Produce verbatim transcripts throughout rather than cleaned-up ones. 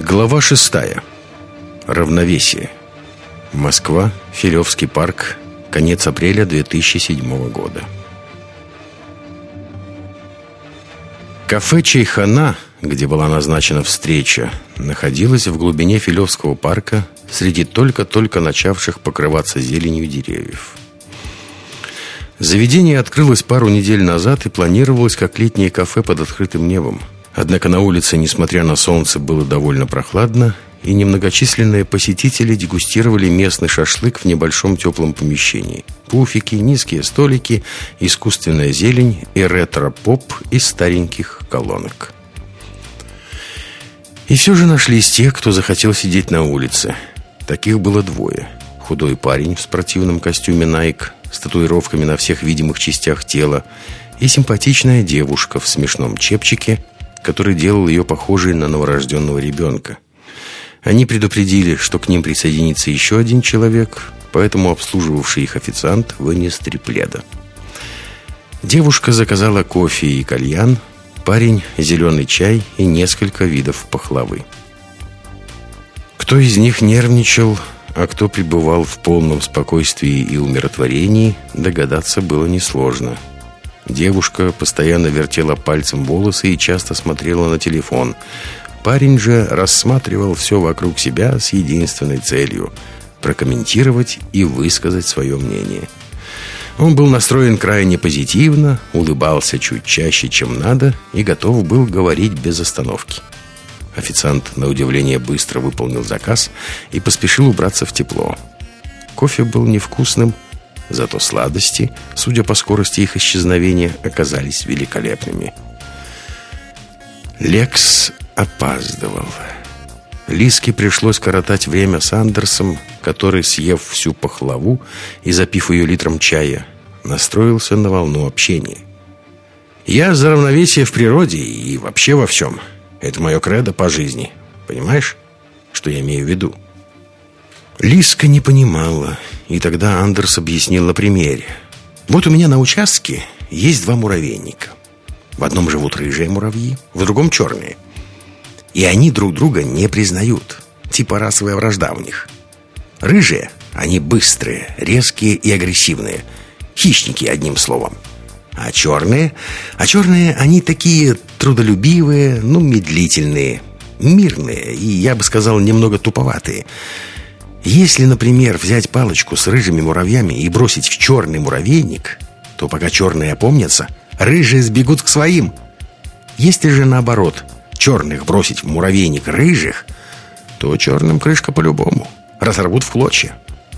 Глава шестая. Равновесие. Москва, Филевский парк. Конец апреля две тысячи седьмого года. Кафе «Чайхана», где была назначена встреча, находилось в глубине Филевского парка среди только-только начавших покрываться зеленью деревьев. Заведение открылось пару недель назад и планировалось как летнее кафе под открытым небом. Однако на улице, несмотря на солнце, было довольно прохладно, и немногочисленные посетители дегустировали местный шашлык в небольшом теплом помещении. Пуфики, низкие столики, искусственная зелень и ретро-поп из стареньких колонок. И все же нашлись те, кто захотел сидеть на улице. Таких было двое. Худой парень в спортивном костюме Nike с татуировками на всех видимых частях тела и симпатичная девушка в смешном чепчике, который делал ее похожей на новорожденного ребенка. Они предупредили, что к ним присоединится еще один человек, поэтому обслуживавший их официант вынес три пледа. Девушка заказала кофе и кальян, парень – зеленый чай и несколько видов пахлавы. Кто из них нервничал, а кто пребывал в полном спокойствии и умиротворении, догадаться было несложно. Девушка постоянно вертела пальцем волосы и часто смотрела на телефон. Парень же рассматривал все вокруг себя с единственной целью – прокомментировать и высказать свое мнение. Он был настроен крайне позитивно, улыбался чуть чаще, чем надо, и готов был говорить без остановки. Официант, на удивление, быстро выполнил заказ и поспешил убраться в тепло. Кофе был невкусным, зато сладости, судя по скорости их исчезновения, оказались великолепными. Лекс опаздывал. Лиске пришлось коротать время с Андерсом, который, съев всю пахлаву и запив ее литром чая, настроился на волну общения. «Я за равновесие в природе и вообще во всем. Это мое кредо по жизни. Понимаешь, что я имею в виду?» Лиска не понимала, и тогда Андерс объяснил на примере. «Вот у меня на участке есть два муравейника. В одном живут рыжие муравьи, в другом черные. И они друг друга не признают. Типа расовая вражда у них. Рыжие, они быстрые, резкие и агрессивные. Хищники, одним словом. А черные? А черные, они такие трудолюбивые, ну, медлительные, мирные и, я бы сказал, немного туповатые. Если, например, взять палочку с рыжими муравьями и бросить в черный муравейник, то пока черные опомнятся, рыжие сбегут к своим. Если же наоборот, черных бросить в муравейник рыжих, то черным крышка по-любому. Разорвут в клочья.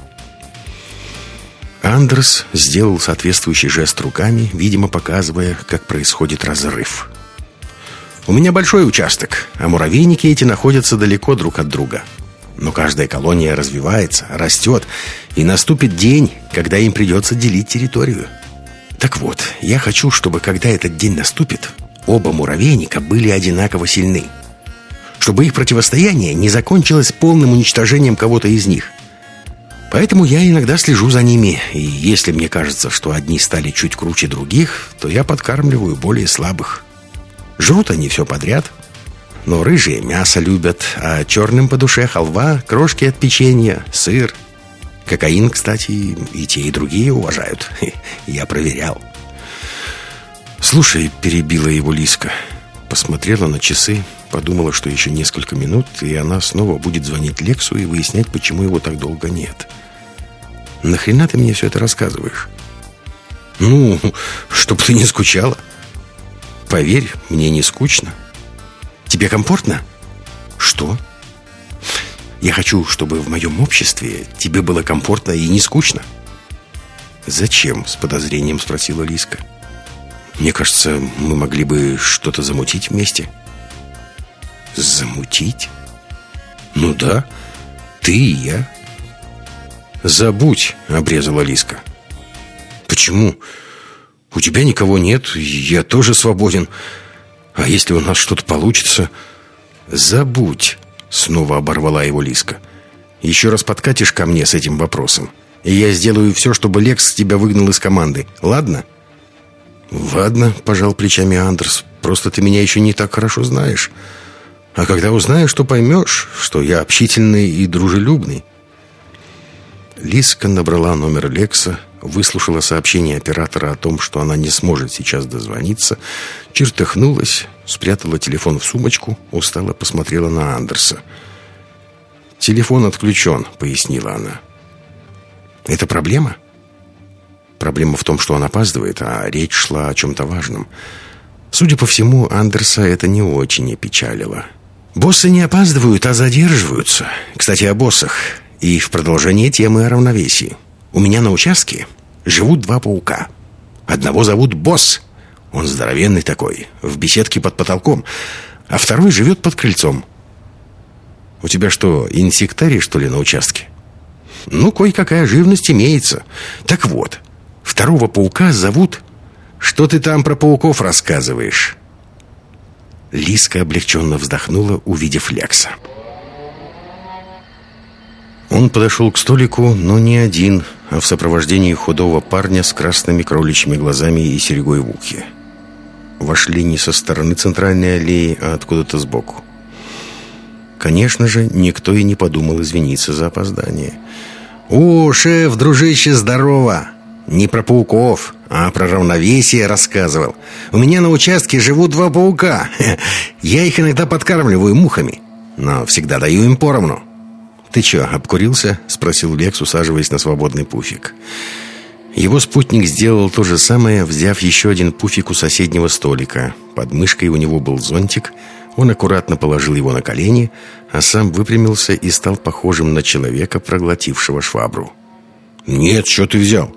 Андерс сделал соответствующий жест руками, видимо, показывая, как происходит разрыв. «У меня большой участок, а муравейники эти находятся далеко друг от друга. Но каждая колония развивается, растет, и наступит день, когда им придется делить территорию. Так вот, я хочу, чтобы, когда этот день наступит, оба муравейника были одинаково сильны. Чтобы их противостояние не закончилось полным уничтожением кого-то из них. Поэтому я иногда слежу за ними, и если мне кажется, что одни стали чуть круче других, то я подкармливаю более слабых. Жрут они все подряд, но рыжие мясо любят, а черным по душе халва, крошки от печенья, сыр. Кокаин, кстати, и те, и другие уважают. Я проверял». «Слушай», — перебила его Лиска. Посмотрела на часы, подумала, что еще несколько минут, и она снова будет звонить Лексу и выяснять, почему его так долго нет. «Нахрена ты мне все это рассказываешь?» «Ну, чтоб ты не скучала. Поверь, мне не скучно. Тебе комфортно?» «Что?» «Я хочу, чтобы в моем обществе тебе было комфортно и не скучно». «Зачем?» — с подозрением спросила Лиска. «Мне кажется, мы могли бы что-то замутить вместе». «Замутить?» «Ну да, ты и я». «Забудь», — обрезала Лиска. «Почему? У тебя никого нет, я тоже свободен. А если у нас что-то получится?» «Забудь», — снова оборвала его Лиска. «Еще раз подкатишь ко мне с этим вопросом, и я сделаю все, чтобы Лекс тебя выгнал из команды. Ладно?» «Ладно», — пожал плечами Андерс. «Просто ты меня еще не так хорошо знаешь. А когда узнаешь, то поймешь, что я общительный и дружелюбный». Лиска набрала номер Лекса, выслушала сообщение оператора о том, что она не сможет сейчас дозвониться, чертыхнулась, спрятала телефон в сумочку, устало посмотрела на Андерса. «Телефон отключен», — пояснила она. «Это проблема?» Проблема в том, что он опаздывает, а речь шла о чем-то важном. Судя по всему, Андерса это не очень опечалило. «Боссы не опаздывают, а задерживаются. Кстати, о боссах. И в продолжение темы о равновесии. У меня на участке живут два паука. Одного зовут Босс. Он здоровенный такой, в беседке под потолком. А второй живет под крыльцом». «У тебя что, инсектарий, что ли, на участке?» «Ну, кое-какая живность имеется. Так вот, второго паука зовут...» «Что ты там про пауков рассказываешь?» Лиска облегченно вздохнула, увидев Лекса. Он подошел к столику, но не один, а в сопровождении худого парня с красными кроличьими глазами и серьгой в ухе. Вошли не со стороны центральной аллеи, а откуда-то сбоку. Конечно же, никто и не подумал извиниться за опоздание. «О, шеф, дружище, здорово! Не про пауков, а про равновесие рассказывал. У меня на участке живут два паука. Я их иногда подкармливаю мухами, но всегда даю им поровну». «Ты чё, обкурился?» — спросил Лекс, усаживаясь на свободный пуфик. Его спутник сделал то же самое, взяв еще один пуфик у соседнего столика. Под мышкой у него был зонтик. Он аккуратно положил его на колени, а сам выпрямился и стал похожим на человека, проглотившего швабру. «Нет, что ты взял?»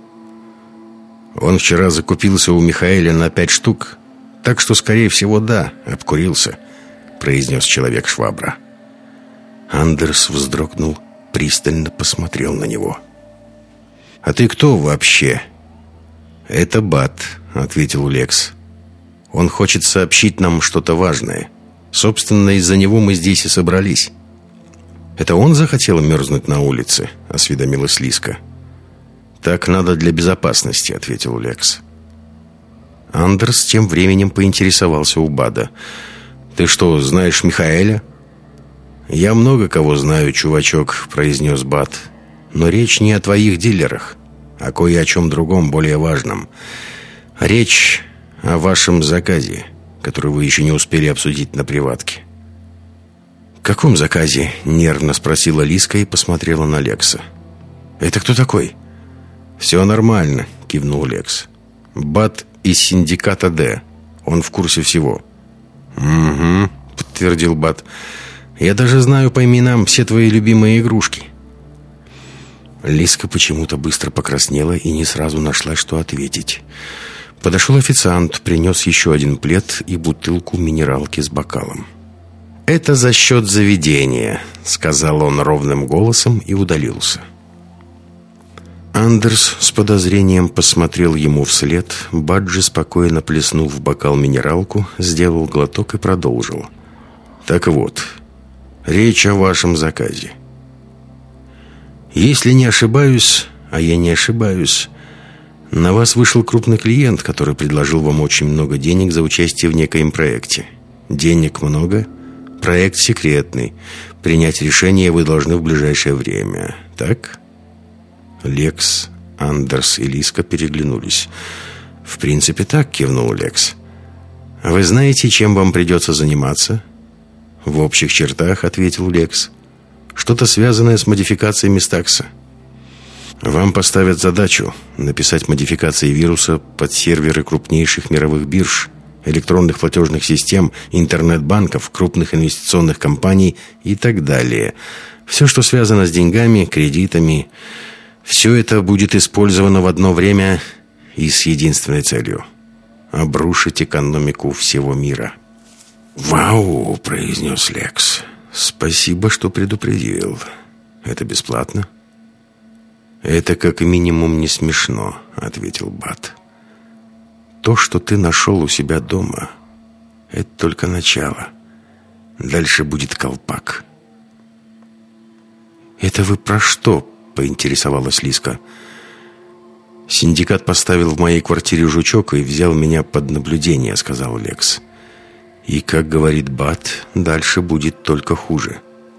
«Он вчера закупился у Михаэля на пять штук, так что, скорее всего, да, обкурился», — произнес человек-швабра. Андерс вздрогнул, пристально посмотрел на него. «А ты кто вообще?» «Это Бат», — ответил Лекс. «Он хочет сообщить нам что-то важное. Собственно, из-за него мы здесь и собрались». «Это он захотел мерзнуть на улице?» — осведомилась Лиска. «Так надо для безопасности», — ответил Лекс. Андерс тем временем поинтересовался у Бада. «Ты что, знаешь Михаэля?» «Я много кого знаю, чувачок», — произнес Бад. «Но речь не о твоих дилерах, а кое о чем другом, более важном. Речь о вашем заказе, который вы еще не успели обсудить на приватке». «Каком заказе?» — нервно спросила Лиска и посмотрела на Лекса. «Это кто такой?» «Все нормально», — кивнул Лекс. «Бат из синдиката Д. Он в курсе всего». «Угу», — подтвердил Бат. «Я даже знаю по именам все твои любимые игрушки». Лиска почему-то быстро покраснела и не сразу нашла, что ответить. Подошел официант, принес еще один плед и бутылку минералки с бокалом. «Это за счет заведения», — сказал он ровным голосом и удалился. Андерс с подозрением посмотрел ему вслед. Баджи, спокойно плеснув в бокал минералку, сделал глоток и продолжил. «Так вот, речь о вашем заказе. Если не ошибаюсь, а я не ошибаюсь, на вас вышел крупный клиент, который предложил вам очень много денег за участие в некоем проекте. Денег много, проект секретный. Принять решение вы должны в ближайшее время. Так?» Лекс, Андерс и Лиска переглянулись. «В принципе, так», — кивнул Лекс. «Вы знаете, чем вам придется заниматься?» «В общих чертах», — ответил Лекс. «Что-то связанное с модификацией Мистакса. Вам поставят задачу написать модификации вируса под серверы крупнейших мировых бирж, электронных платежных систем, интернет-банков, крупных инвестиционных компаний и так далее. Все, что связано с деньгами, кредитами, все это будет использовано в одно время и с единственной целью — обрушить экономику всего мира». «Вау!» — произнес Лекс. «Спасибо, что предупредил. Это бесплатно?» «Это как минимум не смешно», — ответил Бат. «То, что ты нашел у себя дома, это только начало. Дальше будет колпак». «Это вы про что?» — поинтересовалась Лиска. «Синдикат поставил в моей квартире жучок и взял меня под наблюдение», — сказал Лекс. И, как говорит Бат, дальше будет только хуже.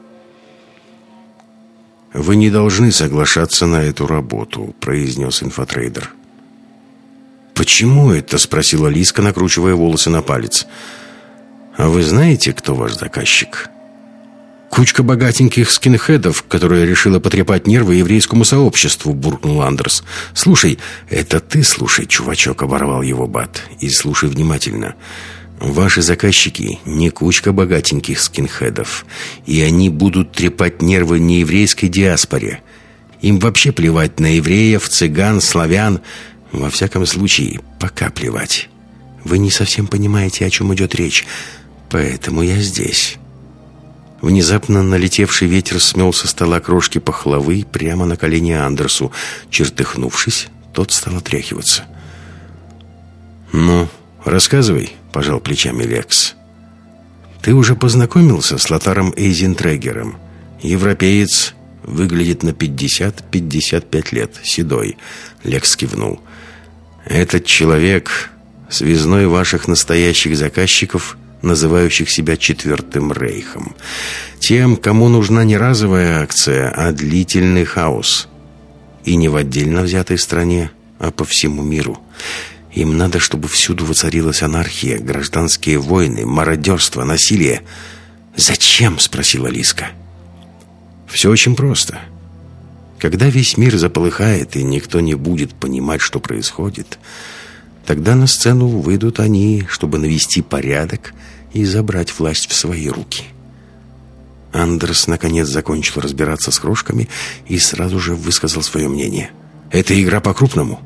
«Вы не должны соглашаться на эту работу», — произнес инфотрейдер. «Почему это?» — спросила Лиска, накручивая волосы на палец. «А вы знаете, кто ваш заказчик?» «Кучка богатеньких скинхедов, которая решила потрепать нервы еврейскому сообществу», — буркнул Андерс. «Слушай, это ты слушай, чувачок», — оборвал его Бат. «И слушай внимательно. Ваши заказчики не кучка богатеньких скинхедов, и они будут трепать нервы не еврейской диаспоре. Им вообще плевать на евреев, цыган, славян. Во всяком случае, пока плевать. Вы не совсем понимаете, о чем идет речь, поэтому я здесь». Внезапно налетевший ветер смел со стола крошки пахлавы прямо на колени Андерсу. Чертыхнувшись, тот стал отряхиваться. «Ну, рассказывай», — пожал плечами Лекс. «Ты уже познакомился с Лотаром Эйзентрегером? Европеец, выглядит на пятьдесят-пятьдесят пять лет, седой». Лекс кивнул. «Этот человек — связной ваших настоящих заказчиков, называющих себя Четвертым Рейхом. Тем, кому нужна не разовая акция, а длительный хаос. И не в отдельно взятой стране, а по всему миру. Им надо, чтобы всюду воцарилась анархия, гражданские войны, мародерство, насилие». «Зачем?» — спросила Лиска. «Все очень просто. Когда весь мир заполыхает, и никто не будет понимать, что происходит, тогда на сцену выйдут они, чтобы навести порядок и забрать власть в свои руки». Андерс наконец закончил разбираться с крошками и сразу же высказал свое мнение. «Это игра по-крупному?»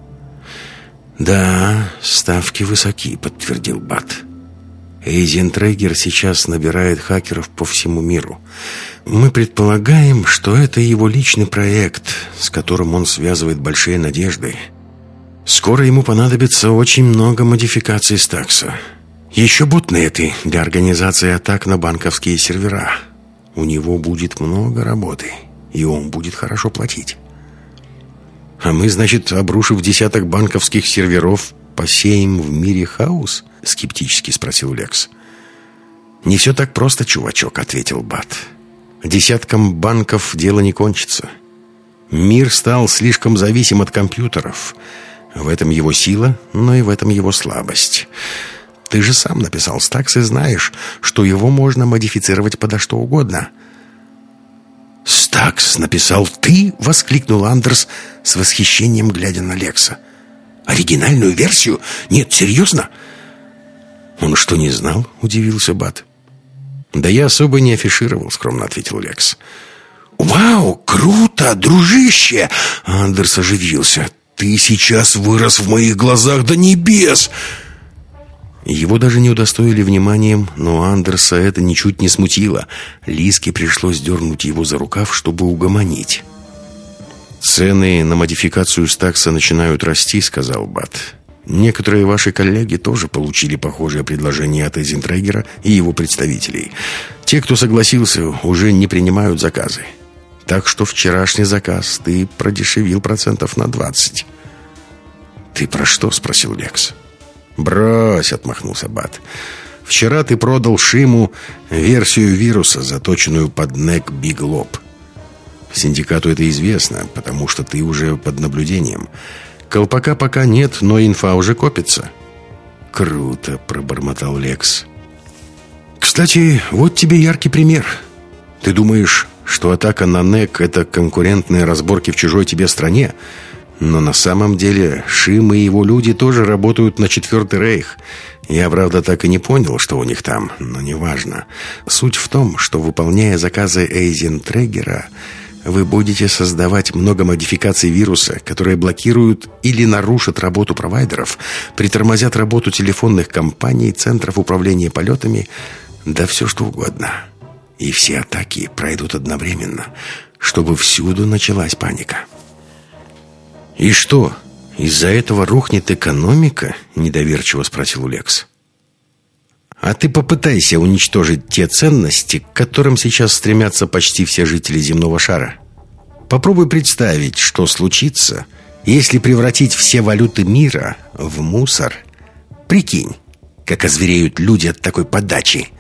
«Да, ставки высоки», — подтвердил Бат. «Эйзентрегер сейчас набирает хакеров по всему миру. Мы предполагаем, что это его личный проект, с которым он связывает большие надежды. Скоро ему понадобится очень много модификаций Стакса. Еще ботнеты для организации атак на банковские сервера. У него будет много работы, и он будет хорошо платить». «А мы, значит, обрушив десяток банковских серверов, посеем в мире хаос?» — скептически спросил Лекс. «Не все так просто, чувачок», — ответил Бат. «Десятком банков дело не кончится. Мир стал слишком зависим от компьютеров. В этом его сила, но и в этом его слабость. Ты же сам написал Стакс и знаешь, что его можно модифицировать подо что угодно». «Стакс написал ты?» — воскликнул Андерс с восхищением, глядя на Лекса. «Оригинальную версию? Нет, серьезно?» «Он что, не знал?» — удивился Бат. «Да я особо не афишировал», — скромно ответил Лекс. «Вау, круто, дружище!» — Андерс оживился. «Ты сейчас вырос в моих глазах до небес!» Его даже не удостоили вниманием, но Андерса это ничуть не смутило. Лиске пришлось дернуть его за рукав, чтобы угомонить. «Цены на модификацию Стакса начинают расти», — сказал Бат. «Некоторые ваши коллеги тоже получили похожее предложение от Эйзентрегера и его представителей. Те, кто согласился, уже не принимают заказы. Так что вчерашний заказ ты продешевил процентов на двадцать». «Ты про что?» — спросил Лекс. «Брось», — отмахнулся Бат. «Вчера ты продал Шиму версию вируса, заточенную под Нек Биг Лоб. Синдикату это известно, потому что ты уже под наблюдением. Колпака пока нет, но инфа уже копится». «Круто», — пробормотал Лекс. «Кстати, вот тебе яркий пример. Ты думаешь, что атака на Нек — это конкурентные разборки в чужой тебе стране? Но на самом деле Шим и его люди тоже работают на Четвертый Рейх. Я, правда, так и не понял, что у них там, но неважно. Суть в том, что, выполняя заказы Эйзентрегера, вы будете создавать много модификаций вируса, которые блокируют или нарушат работу провайдеров, притормозят работу телефонных компаний, центров управления полетами, да все что угодно. И все атаки пройдут одновременно, чтобы всюду началась паника». «И что, из-за этого рухнет экономика?» — недоверчиво спросил Лекс. «А ты попытайся уничтожить те ценности, к которым сейчас стремятся почти все жители земного шара. Попробуй представить, что случится, если превратить все валюты мира в мусор. Прикинь, как озвереют люди от такой подачи.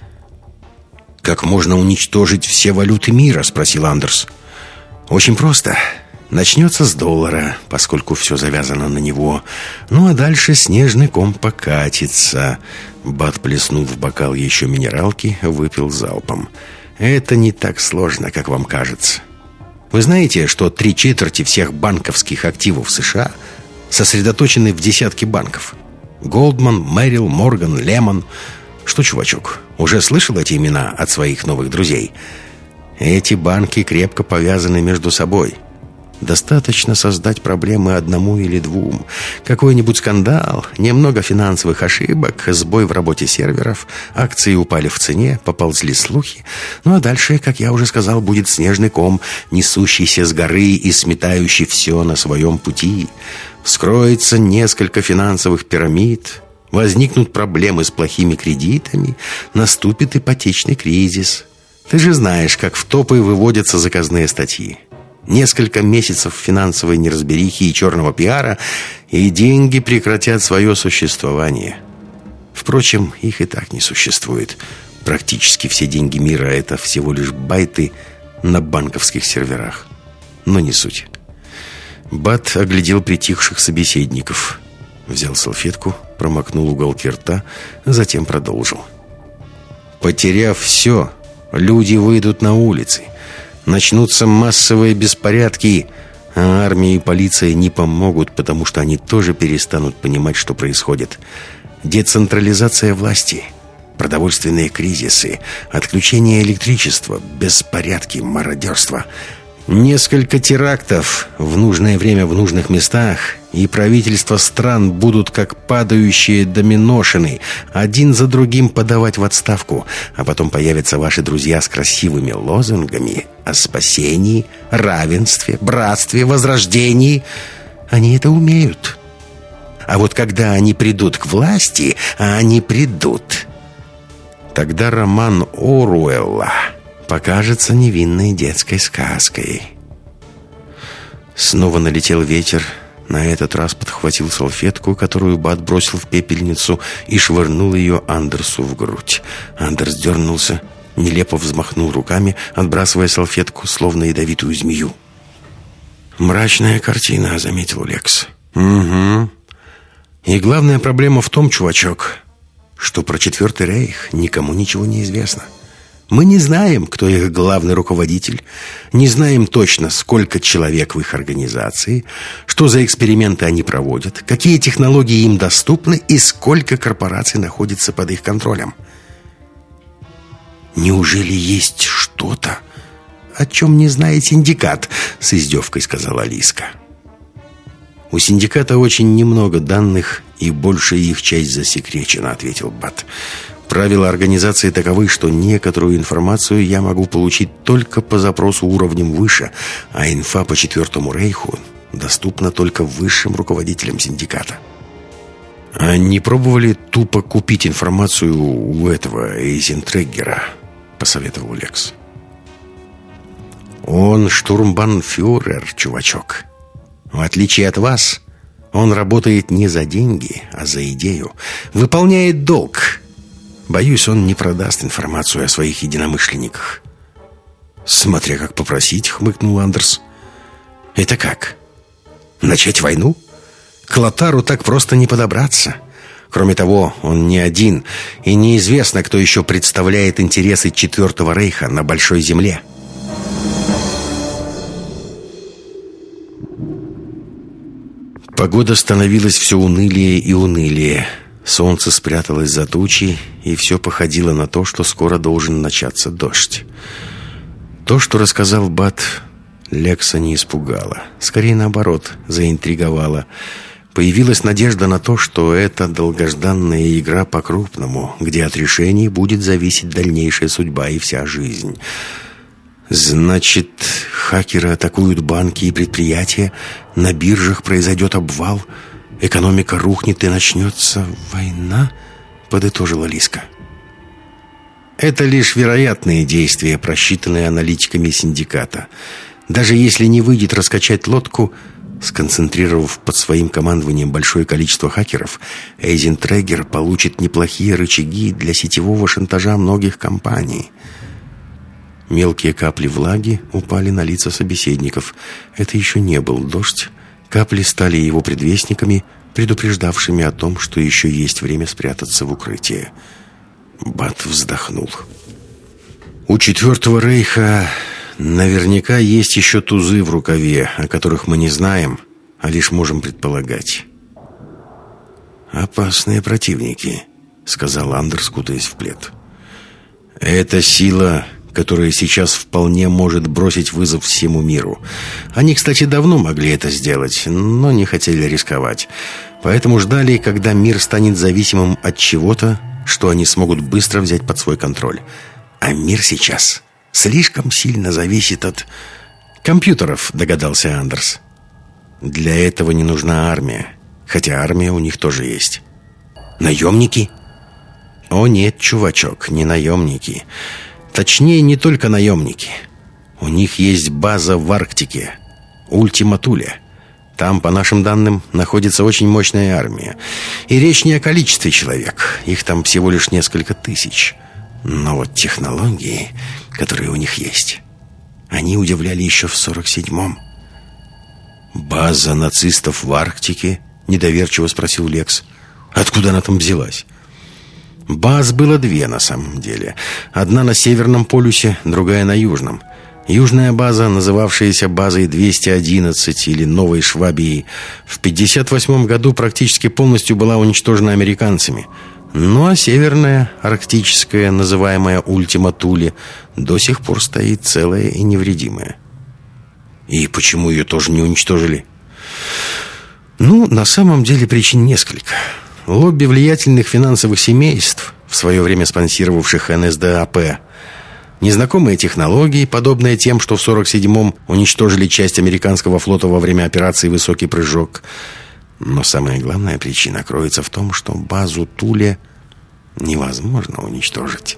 «Как можно уничтожить все валюты мира?» — спросил Андерс. «Очень просто. Начнется с доллара, поскольку все завязано на него. Ну а дальше снежный ком покатится». Бат плеснул в бокал еще минералки, выпил залпом. «Это не так сложно, как вам кажется. Вы знаете, что три четверти всех банковских активов США сосредоточены в десятке банков? Голдман, Мэрил, Морган, Лемон. Что, чувачок, уже слышал эти имена от своих новых друзей? Эти банки крепко повязаны между собой. Достаточно создать проблемы одному или двум. Какой-нибудь скандал, немного финансовых ошибок, сбой в работе серверов, акции упали в цене, поползли слухи. Ну а дальше, как я уже сказал, будет снежный ком, несущийся с горы и сметающий все на своем пути. Вскроется несколько финансовых пирамид, возникнут проблемы с плохими кредитами, наступит ипотечный кризис. Ты же знаешь, как в топы выводятся заказные статьи. Несколько месяцев финансовой неразберихи и черного пиара, и деньги прекратят свое существование. Впрочем, их и так не существует. Практически все деньги мира — это всего лишь байты на банковских серверах. Но не суть. Бат оглядел притихших собеседников. Взял салфетку, промокнул уголки рта, затем продолжил. «Потеряв все, люди выйдут на улицы. Начнутся массовые беспорядки, а армия и полиция не помогут, потому что они тоже перестанут понимать, что происходит. Децентрализация власти, продовольственные кризисы, отключение электричества, беспорядки, мародерство. Несколько терактов в нужное время в нужных местах, и правительства стран будут как падающие доминошины, один за другим подавать в отставку, а потом появятся ваши друзья с красивыми лозунгами о спасении, равенстве, братстве, возрождении. Они это умеют. А вот когда они придут к власти, а они придут, тогда роман Оруэлла покажется невинной детской сказкой». Снова налетел ветер. На этот раз подхватил салфетку, которую Бат бросил в пепельницу, и швырнул ее Андерсу в грудь. Андерс дернулся, нелепо взмахнул руками, отбрасывая салфетку, словно ядовитую змею. «Мрачная картина», — заметил Лекс. «Угу. И главная проблема в том, чувачок, что про Четвертый Рейх никому ничего не известно. Мы не знаем, кто их главный руководитель, не знаем точно, сколько человек в их организации, что за эксперименты они проводят, какие технологии им доступны и сколько корпораций находится под их контролем. Неужели есть что-то, о чем не знает синдикат?» — с издевкой сказала Алиска. «У синдиката очень немного данных, и большая их часть засекречена», — ответил Бат. «Правила организации таковы, что некоторую информацию я могу получить только по запросу уровнем выше, а инфа по Четвертому Рейху доступна только высшим руководителям синдиката». «А не пробовали тупо купить информацию у этого Эйзентреггера?» — посоветовал Лекс. «Он штурмбанфюрер, чувачок. В отличие от вас, он работает не за деньги, а за идею. Выполняет долг. Боюсь, он не продаст информацию о своих единомышленниках». «Смотря как попросить», — хмыкнул Андерс. «Это как? Начать войну? К Лотару так просто не подобраться. Кроме того, он не один, и неизвестно, кто еще представляет интересы Четвертого Рейха на Большой Земле». Погода становилась все унылее и унылее. Солнце спряталось за тучи, и все походило на то, что скоро должен начаться дождь. То, что рассказал Бат, Лекса не испугало. Скорее наоборот, заинтриговало. Появилась надежда на то, что это долгожданная игра по-крупному, где от решений будет зависеть дальнейшая судьба и вся жизнь. Значит, хакеры атакуют банки и предприятия, на биржах произойдет обвал, экономика рухнет и начнется война, подытожила Лиска. Это лишь вероятные действия, просчитанные аналитиками синдиката. Даже если не выйдет раскачать лодку, Сконцентрировав под своим командованием большое количество хакеров, Эйзентрегер получит неплохие рычаги для сетевого шантажа многих компаний. Мелкие капли влаги упали на лица собеседников. Это еще не был дождь. Капли стали его предвестниками, предупреждавшими о том, что еще есть время спрятаться в укрытие. Бат вздохнул. У Четвертого Рейха наверняка есть еще тузы в рукаве, о которых мы не знаем, а лишь можем предполагать. «Опасные противники», — сказал Андерс, кутаясь в плед. «Это сила, которая сейчас вполне может бросить вызов всему миру. Они, кстати, давно могли это сделать, но не хотели рисковать. Поэтому ждали, когда мир станет зависимым от чего-то, что они смогут быстро взять под свой контроль. А мир сейчас слишком сильно зависит от компьютеров», — догадался Андерс. «Для этого не нужна армия, хотя армия у них тоже есть». «Наемники?» «О нет, чувачок, не наемники. Точнее, не только наемники. У них есть база в Арктике, Ультима Туле. Там, по нашим данным, находится очень мощная армия. И речь не о количестве человек, их там всего лишь несколько тысяч. Но вот технологии, которые у них есть, они удивляли еще в сорок седьмом. «База нацистов в Арктике?» — недоверчиво спросил Лекс. «Откуда она там взялась?» Баз было две на самом деле. Одна на Северном полюсе, другая на Южном. Южная база, называвшаяся базой двести одиннадцать или Новой Швабии, в пятьдесят восьмом году практически полностью была уничтожена американцами. Ну а северная, арктическая, называемая Ультима Туле, до сих пор стоит целая и невредимая. И почему ее тоже не уничтожили? Ну, на самом деле причин несколько. Лобби влиятельных финансовых семейств, в свое время спонсировавших эн эс дэ а пэ, незнакомые технологии, подобные тем, что в сорок седьмом уничтожили часть американского флота во время операции «Высокий прыжок». Но самая главная причина кроется в том, что базу Туле невозможно уничтожить.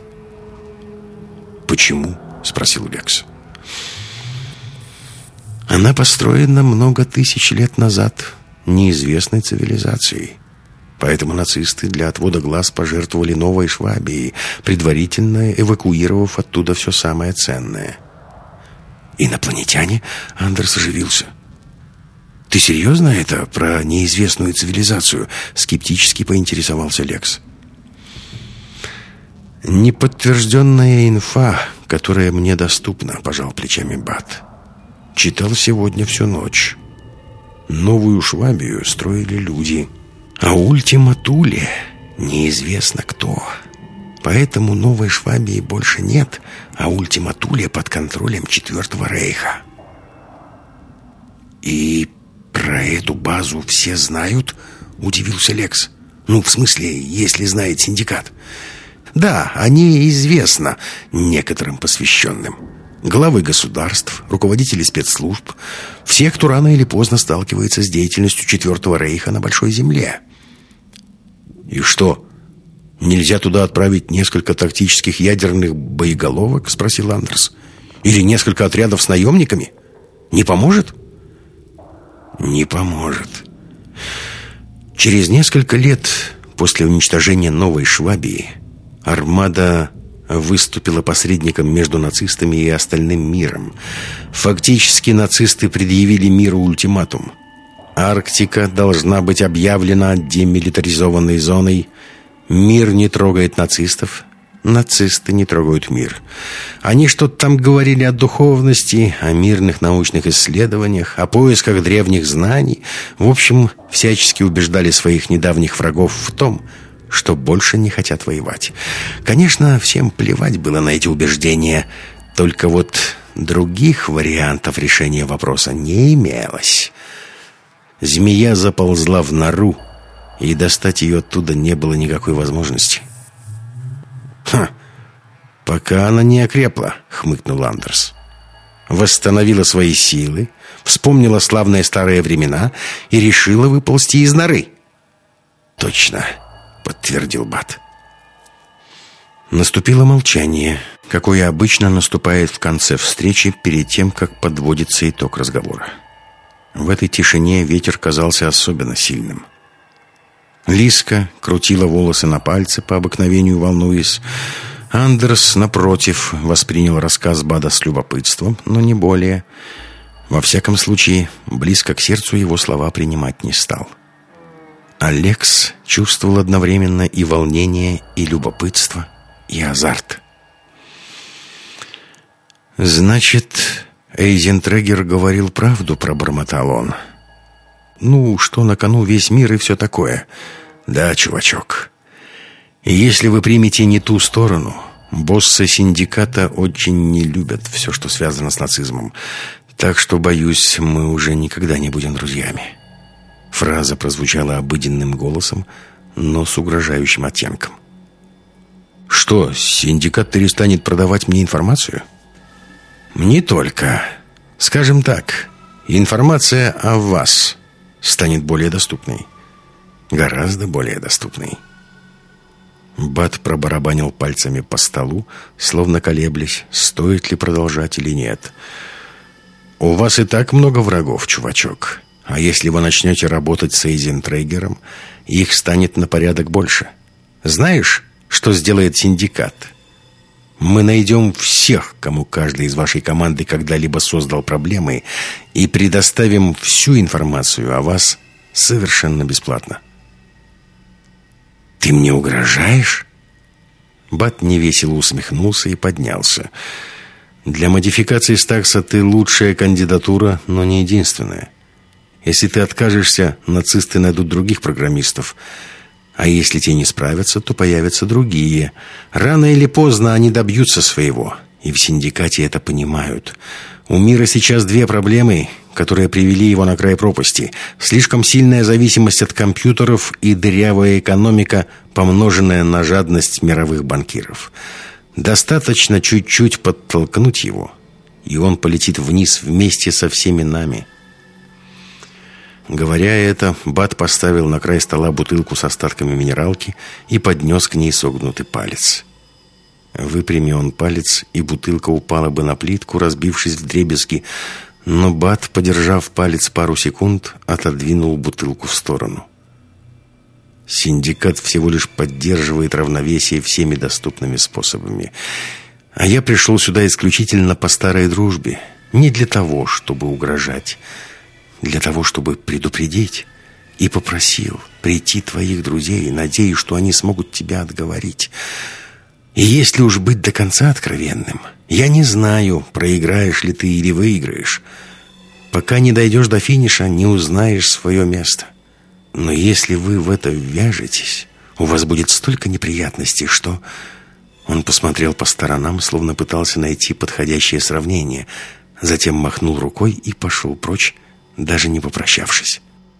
«Почему?» — спросил Лекс. «Она построена много тысяч лет назад неизвестной цивилизацией. Поэтому нацисты для отвода глаз пожертвовали Новой Швабией, предварительно эвакуировав оттуда все самое ценное». «Инопланетяне?» — Андерс оживился. «Ты серьезно это про неизвестную цивилизацию?» — скептически поинтересовался Лекс. «Неподтвержденная инфа, которая мне доступна», — пожал плечами Бат. «Читал сегодня всю ночь. Новую Швабию строили люди, а Ультима Туле неизвестно кто. Поэтому Новой Швабии больше нет, а Ультима Туле под контролем Четвертого Рейха». «И про эту базу все знают?» — удивился Лекс. «Ну, в смысле, если знает синдикат». «Да, о ней известно некоторым посвященным. Главы государств, руководители спецслужб, все, кто рано или поздно сталкивается с деятельностью Четвертого Рейха на Большой Земле». «И что, нельзя туда отправить несколько тактических ядерных боеголовок?» — спросил Андерс. «Или несколько отрядов с наемниками? Не поможет?» «Не поможет. Через несколько лет после уничтожения Новой Швабии армада выступила посредником между нацистами и остальным миром. Фактически нацисты предъявили миру ультиматум. Арктика должна быть объявлена демилитаризованной зоной. Мир не трогает нацистов. Нацисты не трогают мир. Они что-то там говорили о духовности, о мирных научных исследованиях, о поисках древних знаний. В общем, всячески убеждали своих недавних врагов в том, что больше не хотят воевать. Конечно, всем плевать было на эти убеждения, только вот других вариантов решения вопроса не имелось. Змея заползла в нору, и достать ее оттуда не было никакой возможности. «Ха! Пока она не окрепла», — хмыкнул Андерс. «Восстановила свои силы, вспомнила славные старые времена и решила выползти из норы». «Точно», — подтвердил Бат. Наступило молчание, какое обычно наступает в конце встречи перед тем, как подводится итог разговора. В этой тишине ветер казался особенно сильным. Лиска крутила волосы на пальце, по обыкновению волнуясь. Андерс, напротив, воспринял рассказ Бада с любопытством, но не более. Во всяком случае, близко к сердцу его слова принимать не стал. Алекс чувствовал одновременно и волнение, и любопытство, и азарт. «Значит, Эйзентрегер говорил правду», — пробормотал он. «Ну, что на кону весь мир и все такое». «Да, чувачок. И если вы примете не ту сторону, боссы синдиката очень не любят все, что связано с нацизмом. Так что, боюсь, мы уже никогда не будем друзьями». Фраза прозвучала обыденным голосом, но с угрожающим оттенком. «Что, синдикат перестанет продавать мне информацию?» «Не только. Скажем так, информация о вас станет более доступной. Гораздо более доступной». Бат пробарабанил пальцами по столу, словно колеблясь, стоит ли продолжать или нет. «У вас и так много врагов, чувачок. А если вы начнете работать с Эйзентрегером, их станет на порядок больше. Знаешь, что сделает синдикат? Мы найдем всех, кому каждый из вашей команды когда-либо создал проблемы, и предоставим всю информацию о вас совершенно бесплатно». «Ты мне угрожаешь?» Бат невесело усмехнулся и поднялся. «Для модификации Стакса ты лучшая кандидатура, но не единственная. Если ты откажешься, нацисты найдут других программистов. А если те не справятся, то появятся другие. Рано или поздно они добьются своего. И в синдикате это понимают. У мира сейчас две проблемы, которые привели его на край пропасти. Слишком сильная зависимость от компьютеров и дырявая экономика, помноженная на жадность мировых банкиров. Достаточно чуть-чуть подтолкнуть его, и он полетит вниз вместе со всеми нами». Говоря это, Бат поставил на край стола бутылку с остатками минералки и поднес к ней согнутый палец. Выпрями он палец, и бутылка упала бы на плитку, разбившись вдребезги, но Бат, подержав палец пару секунд, отодвинул бутылку в сторону. Синдикат всего лишь поддерживает равновесие всеми доступными способами. А я пришел сюда исключительно по старой дружбе, не для того, чтобы угрожать, для того, чтобы предупредить, и попросил прийти твоих друзей, надеясь, что они смогут тебя отговорить. И если уж быть до конца откровенным, я не знаю, проиграешь ли ты или выиграешь. Пока не дойдешь до финиша, не узнаешь свое место. Но если вы в это ввяжетесь, у вас будет столько неприятностей, что...» Он посмотрел по сторонам, словно пытался найти подходящее сравнение, затем махнул рукой и пошел прочь, даже не попрощавшись.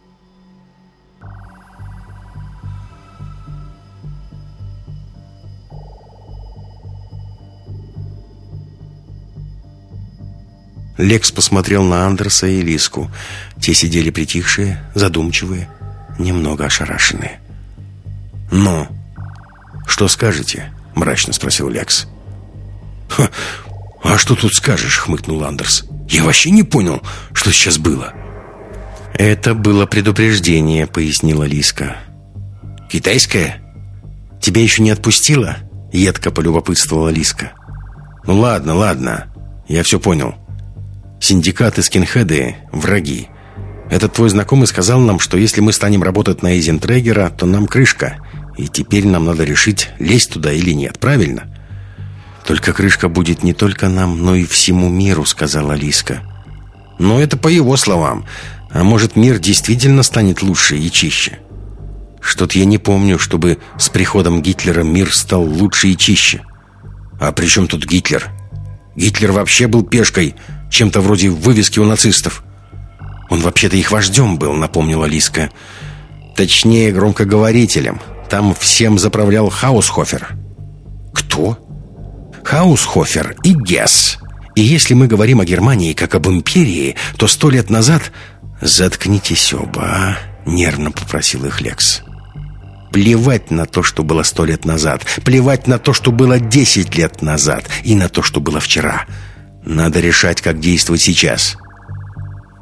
Лекс посмотрел на Андерса и Лиску. Те сидели притихшие, задумчивые, немного ошарашенные. «Ну, что скажете?» — мрачно спросил Лекс. «Ха, а что тут скажешь?» — хмыкнул Андерс. «Я вообще не понял, что сейчас было». «Это было предупреждение», — пояснила Лиска. «Китайское? Тебя еще не отпустило?» — едко полюбопытствовала Лиска. «Ну ладно, ладно, я все понял. Синдикат и скинхеды — враги. Этот твой знакомый сказал нам, что если мы станем работать на Эйзентрегера, то нам крышка. И теперь нам надо решить, лезть туда или нет, правильно?» «Только крышка будет не только нам, но и всему миру», — сказала Лиска. «Но это по его словам. А может, мир действительно станет лучше и чище? Что-то я не помню, чтобы с приходом Гитлера мир стал лучше и чище». «А при чем тут Гитлер? Гитлер вообще был пешкой, чем-то вроде вывески у нацистов». «Он вообще-то их вождем был», — напомнила Лиска. «Точнее, громкоговорителем. Там всем заправлял Хаусхофер». «Кто?» «Хаусхофер и Гесс. И если мы говорим о Германии как об империи, то сто лет назад...» «Заткнитесь оба, а?» — нервно попросил их Лекс. «Плевать на то, что было сто лет назад. Плевать на то, что было десять лет назад. И на то, что было вчера. Надо решать, как действовать сейчас».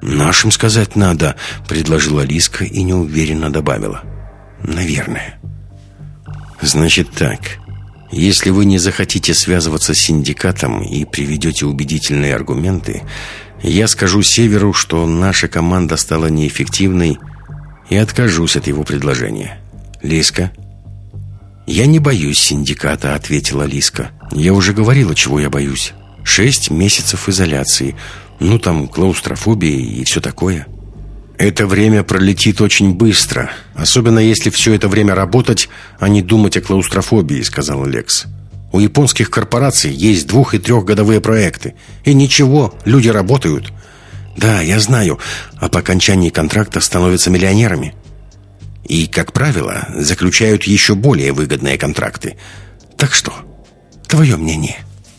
«Нашим сказать надо», — предложила Лиска и неуверенно добавила. «Наверное». «Значит так. Если вы не захотите связываться с синдикатом и приведете убедительные аргументы, я скажу Северу, что наша команда стала неэффективной, и откажусь от его предложения. Лиска?» «Я не боюсь синдиката», — ответила Лиска. «Я уже говорила, чего я боюсь. Шесть месяцев изоляции. Ну, там, клаустрофобия и все такое». «Это время пролетит очень быстро, особенно если все это время работать, а не думать о клаустрофобии», — сказал Лекс. «У японских корпораций есть двух- и трехгодовые проекты. И ничего, люди работают». «Да, я знаю, а по окончании контракта становятся миллионерами. И, как правило, заключают еще более выгодные контракты. Так что, твое мнение?»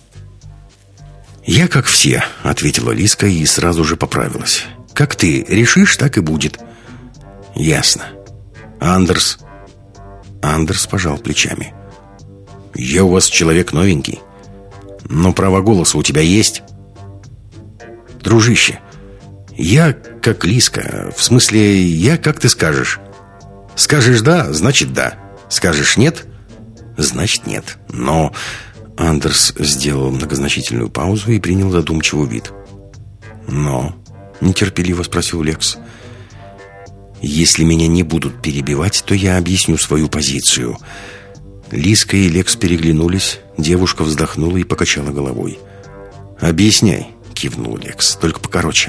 «Я как все», — ответила Лиска и сразу же поправилась. «Как ты решишь, так и будет». «Ясно. Андерс?» Андерс пожал плечами. «Я у вас человек новенький. Но право голоса у тебя есть?» «Дружище, я как Лиска. В смысле, я как ты скажешь. Скажешь «да», значит «да». Скажешь «нет», значит «нет». Но...» Андерс сделал многозначительную паузу и принял задумчивый вид. «Но...» — нетерпеливо спросил Лекс. «Если меня не будут перебивать, то я объясню свою позицию». Лиска и Лекс переглянулись. Девушка вздохнула и покачала головой. «Объясняй», — кивнул Лекс, — «только покороче».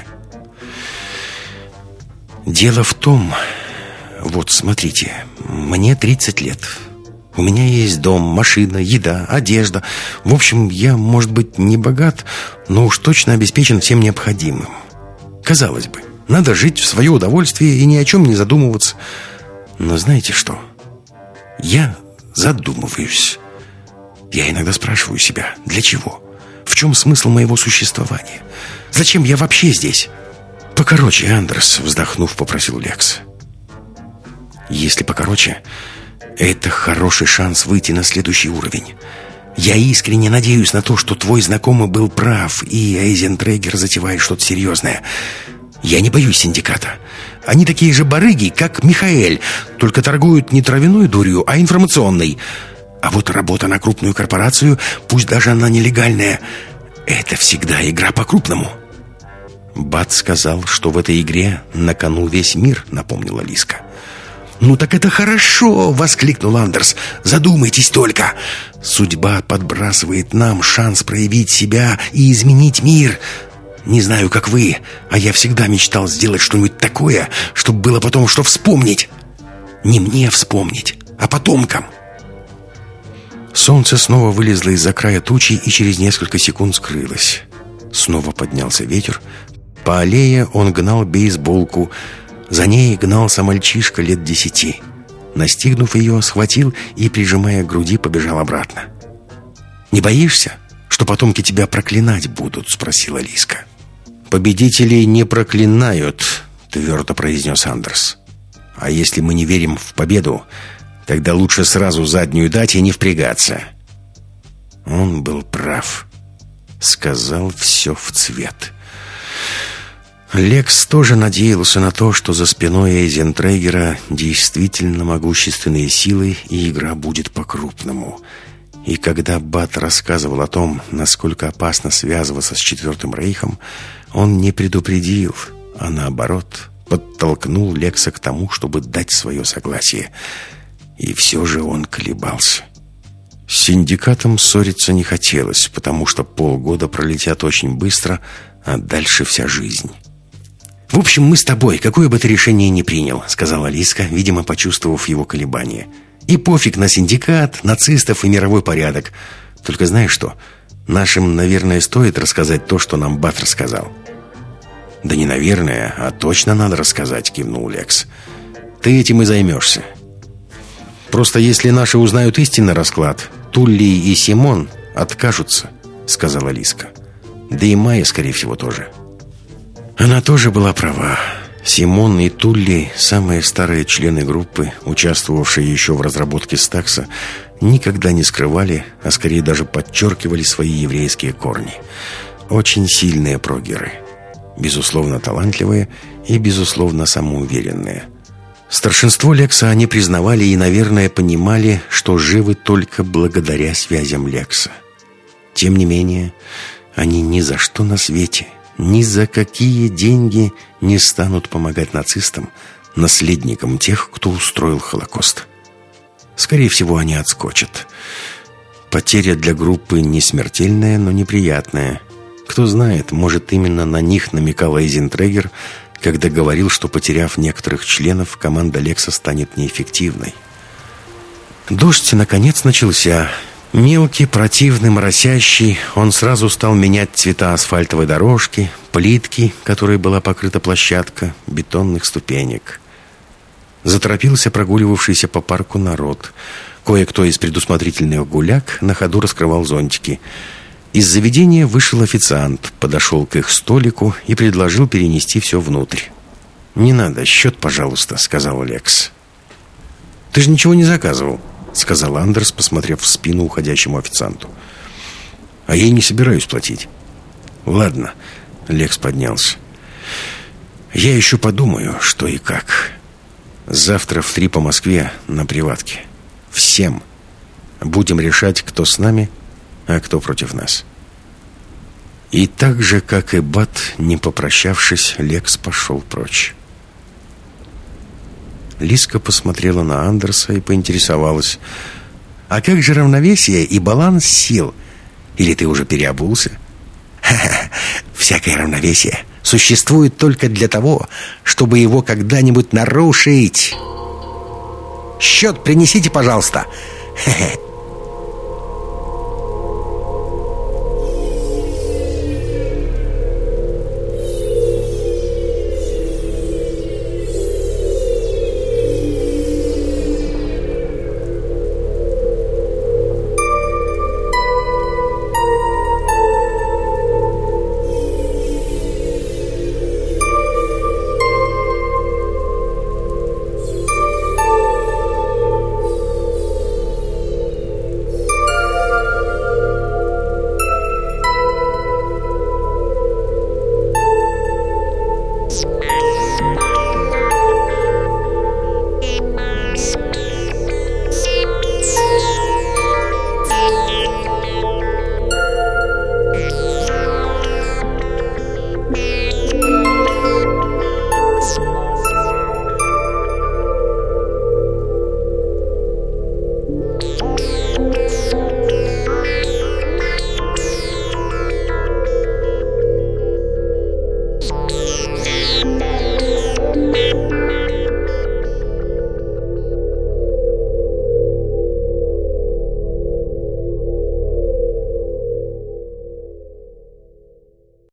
«Дело в том... Вот, смотрите, мне тридцать лет. У меня есть дом, машина, еда, одежда. В общем, я, может быть, не богат, но уж точно обеспечен всем необходимым. Казалось бы, надо жить в свое удовольствие и ни о чем не задумываться. Но знаете что? Я задумываюсь. Я иногда спрашиваю себя, для чего? В чем смысл моего существования? Зачем я вообще здесь?» «Покороче, Андерс», — вздохнув, попросил Лекс. «Если покороче, это хороший шанс выйти на следующий уровень. Я искренне надеюсь на то, что твой знакомый был прав, и Эйзентрегер затевает что-то серьезное. Я не боюсь синдиката. Они такие же барыги, как Михаэль, только торгуют не травяной дурью, а информационной. А вот работа на крупную корпорацию, пусть даже она нелегальная, это всегда игра по-крупному». «Бат сказал, что в этой игре на кону весь мир», — напомнила Лиска. «Ну так это хорошо!» — воскликнул Андерс. «Задумайтесь только! Судьба подбрасывает нам шанс проявить себя и изменить мир. Не знаю, как вы, а я всегда мечтал сделать что-нибудь такое, чтобы было потом что вспомнить. Не мне вспомнить, а потомкам». Солнце снова вылезло из-за края тучи и через несколько секунд скрылось. Снова поднялся ветер. По аллее он гнал бейсболку. За ней гнался мальчишка лет десяти. Настигнув ее, схватил и, прижимая к груди, побежал обратно. «Не боишься, что потомки тебя проклинать будут?» — спросила Лиска. «Победителей не проклинают», — твердо произнес Андерс. «А если мы не верим в победу, тогда лучше сразу заднюю дать и не впрягаться». Он был прав. Сказал все в цвет. Лекс тоже надеялся на то, что за спиной Эйзентрегера действительно могущественные силы, и игра будет по-крупному. И когда Бат рассказывал о том, насколько опасно связываться с Четвертым Рейхом, он не предупредил, а наоборот подтолкнул Лекса к тому, чтобы дать свое согласие. И все же он колебался. С синдикатом ссориться не хотелось, потому что полгода пролетят очень быстро, а дальше вся жизнь. «В общем, мы с тобой, какое бы ты решение ни принял», — сказала Лиска, видимо, почувствовав его колебания. «И пофиг на синдикат, нацистов и мировой порядок. Только знаешь что? Нашим, наверное, стоит рассказать то, что нам Бат рассказал». «Да не наверное, а точно надо рассказать», — кивнул Лекс. «Ты этим и займешься. Просто если наши узнают истинный расклад, Тулли и Симон откажутся», — сказала Лиска. «Да и Майя, скорее всего, тоже». Она тоже была права. Симон и Тулли, самые старые члены группы, участвовавшие еще в разработке Стакса, никогда не скрывали, а скорее даже подчеркивали свои еврейские корни. Очень сильные прогеры. безусловно талантливые и, безусловно, самоуверенные. Старшинство Лекса они признавали и, наверное, понимали, что живы только благодаря связям Лекса. Тем не менее, они ни за что на свете, ни за какие деньги не станут помогать нацистам, наследникам тех, кто устроил Холокост. Скорее всего, они отскочат. Потеря для группы не смертельная, но неприятная. Кто знает, может, именно на них намекал Эйзентрегер, когда говорил, что, потеряв некоторых членов, команда Лекса станет неэффективной. Дождь, наконец, начался. Мелкий, противный, моросящий, он сразу стал менять цвета асфальтовой дорожки, плитки, которой была покрыта площадка, бетонных ступенек. Заторопился прогуливавшийся по парку народ. Кое-кто из предусмотрительных гуляк на ходу раскрывал зонтики. Из заведения вышел официант, подошел к их столику и предложил перенести все внутрь. «Не надо, счет, пожалуйста», — сказал Лекс. «Ты же ничего не заказывал», — сказал Андерс, посмотрев в спину уходящему официанту. «А я и не собираюсь платить». «Ладно», — Лекс поднялся. «Я еще подумаю, что и как. Завтра в три по Москве на приватке. Всем. Будем решать, кто с нами, а кто против нас». И так же, как и Бат, не попрощавшись, Лекс пошел прочь. Лиска посмотрела на Андерса и поинтересовалась: «А как же равновесие и баланс сил? Или ты уже переобулся?» «Ха-ха, всякое равновесие существует только для того, чтобы его когда-нибудь нарушить. Счет принесите, пожалуйста. Ха-ха».